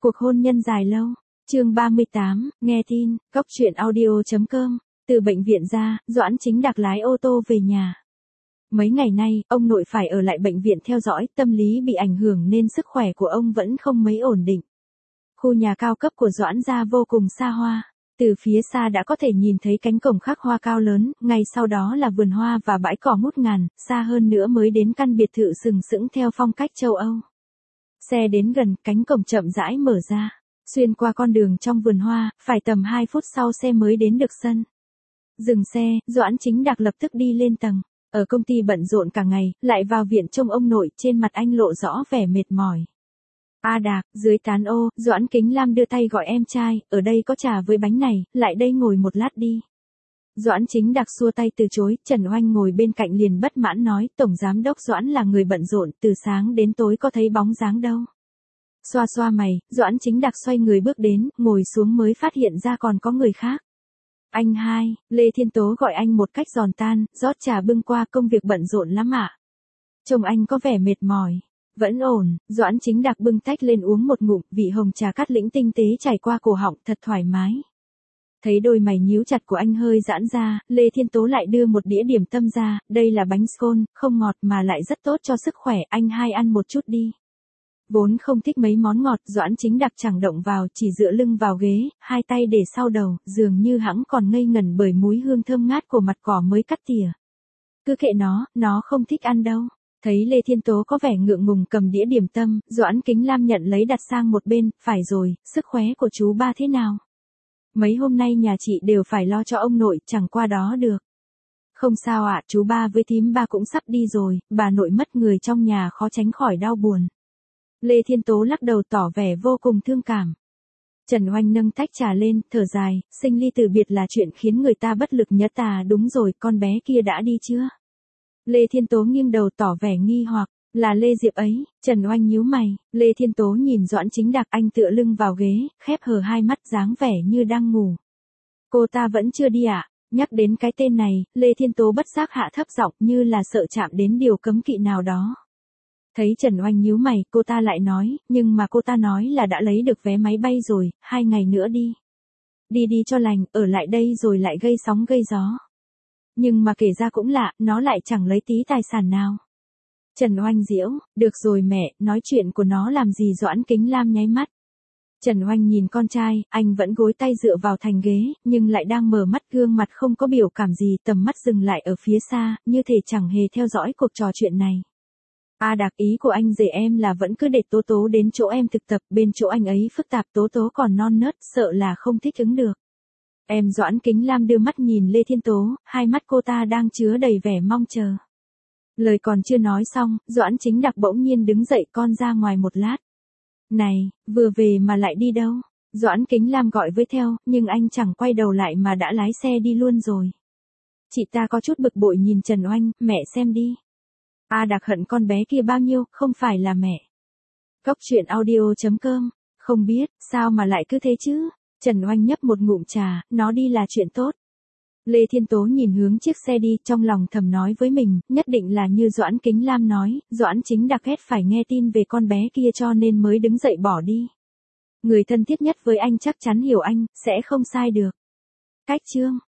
Cuộc hôn nhân dài lâu. Chương 38, nghe tin, Cốc truyện audio.com. Từ bệnh viện ra, Doãn Chính Đạc lái ô tô về nhà. Mấy ngày nay, ông nội phải ở lại bệnh viện theo dõi, tâm lý bị ảnh hưởng nên sức khỏe của ông vẫn không mấy ổn định. Khu nhà cao cấp của Doãn gia vô cùng xa hoa. Từ phía xa đã có thể nhìn thấy cánh cổng khắc hoa cao lớn, ngay sau đó là vườn hoa và bãi cỏ ngút ngàn, xa hơn nữa mới đến căn biệt thự sừng sững theo phong cách châu Âu. Xe đến gần, cánh cổng chậm rãi mở ra. Xuyên qua con đường trong vườn hoa, phải tầm 2 phút sau xe mới đến được sân. Dừng xe, Doãn Chính Đạc lập tức đi lên tầng. Ở công ty bận rộn cả ngày, lại vào viện trông ông nội, trên mặt anh lộ rõ vẻ mệt mỏi. A Đạc, dưới tán ô, Doãn Kính Lam đưa tay gọi em trai, ở đây có trà với bánh này, lại đây ngồi một lát đi. Doãn Chính Đạc xua tay từ chối, Trần Oanh ngồi bên cạnh liền bất mãn nói, Tổng Giám đốc Doãn là người bận rộn, từ sáng đến tối có thấy bóng dáng đâu. Xoa xoa mày, Doãn Chính Đạc xoay người bước đến, ngồi xuống mới phát hiện ra còn có người khác. Anh hai, Lê Thiên Tố gọi anh một cách giòn tan, rót trà bưng qua, công việc bận rộn lắm ạ. Trông anh có vẻ mệt mỏi. Vẫn ổn, Doãn Chính Đạc bưng tách lên uống một ngụm, vị hồng trà cát lĩnh tinh tế chảy qua cổ họng, thật thoải mái. Thấy đôi mày nhíu chặt của anh hơi giãn ra, Lê Thiên Tố lại đưa một đĩa điểm tâm ra, đây là bánh scone, không ngọt mà lại rất tốt cho sức khỏe, anh hai ăn một chút đi. Vốn không thích mấy món ngọt, Doãn Chính Đạc chẳng động vào, chỉ dựa lưng vào ghế, hai tay để sau đầu, dường như hẵng còn ngây ngẩn bởi múi hương thơm ngát của mặt cỏ mới cắt tỉa. Cứ kệ nó không thích ăn đâu. Thấy Lê Thiên Tố có vẻ ngượng ngùng cầm đĩa điểm tâm, Doãn Kính Lam nhận lấy đặt sang một bên, phải rồi, sức khỏe của chú ba thế nào? Mấy hôm nay nhà chị đều phải lo cho ông nội, chẳng qua đó được. Không sao ạ, chú ba với thím ba cũng sắp đi rồi, bà nội mất người trong nhà khó tránh khỏi đau buồn. Lê Thiên Tố lắc đầu tỏ vẻ vô cùng thương cảm. Trần Oanh nâng tách trà lên, thở dài, sinh ly từ biệt là chuyện khiến người ta bất lực nhất à, đúng rồi, con bé kia đã đi chưa? Lê Thiên Tố nghiêng đầu tỏ vẻ nghi hoặc, là Lê Diệp ấy. Trần Oanh nhíu mày, Lê Thiên Tố nhìn Doãn Chính Đạc, anh tựa lưng vào ghế, khép hờ hai mắt dáng vẻ như đang ngủ. Cô ta vẫn chưa đi ạ. Nhắc đến cái tên này, Lê Thiên Tố bất giác hạ thấp giọng như là sợ chạm đến điều cấm kỵ nào đó. Thấy Trần Oanh nhíu mày, cô ta lại nói, nhưng mà cô ta nói là đã lấy được vé máy bay rồi, 2 ngày nữa đi. Đi cho lành, ở lại đây rồi lại gây sóng gây gió. Nhưng mà kể ra cũng lạ, nó lại chẳng lấy tí tài sản nào. Trần Oanh giễu, được rồi mẹ, nói chuyện của nó làm gì? Doãn Kính Lam nháy mắt. Trần Oanh nhìn con trai, anh vẫn gối tay dựa vào thành ghế, nhưng lại đang mở mắt, gương mặt không có biểu cảm gì, tầm mắt dừng lại ở phía xa, như thể chẳng hề theo dõi cuộc trò chuyện này. A Đạc, ý của anh rể em là vẫn cứ để Tố Tố đến chỗ em thực tập, bên chỗ anh ấy phức tạp, Tố Tố còn non nớt, sợ là không thích ứng được. Em Doãn Kính Lam đưa mắt nhìn Lê Thiên Tố, hai mắt cô ta đang chứa đầy vẻ mong chờ. Lời còn chưa nói xong, Doãn Chính Đạc bỗng nhiên đứng dậy, con ra ngoài một lát. Này, vừa về mà lại đi đâu? Doãn Kính Lam gọi với theo, nhưng anh chẳng quay đầu lại mà đã lái xe đi luôn rồi. Chị ta có chút bực bội nhìn Trần Oanh, mẹ xem đi. A Đạc hận con bé kia bao nhiêu, không phải là mẹ. Cốc truyện audio.com, không biết, sao mà lại cứ thế chứ? Trần Oanh nhấp một ngụm trà, nó đi là chuyện tốt. Lê Thiên Tố nhìn hướng chiếc xe đi, trong lòng thầm nói với mình, nhất định là như Doãn Kính Lam nói, Doãn Chính Đạc ghét phải nghe tin về con bé kia cho nên mới đứng dậy bỏ đi. Người thân thiết nhất với anh chắc chắn hiểu anh, sẽ không sai được. Cách chương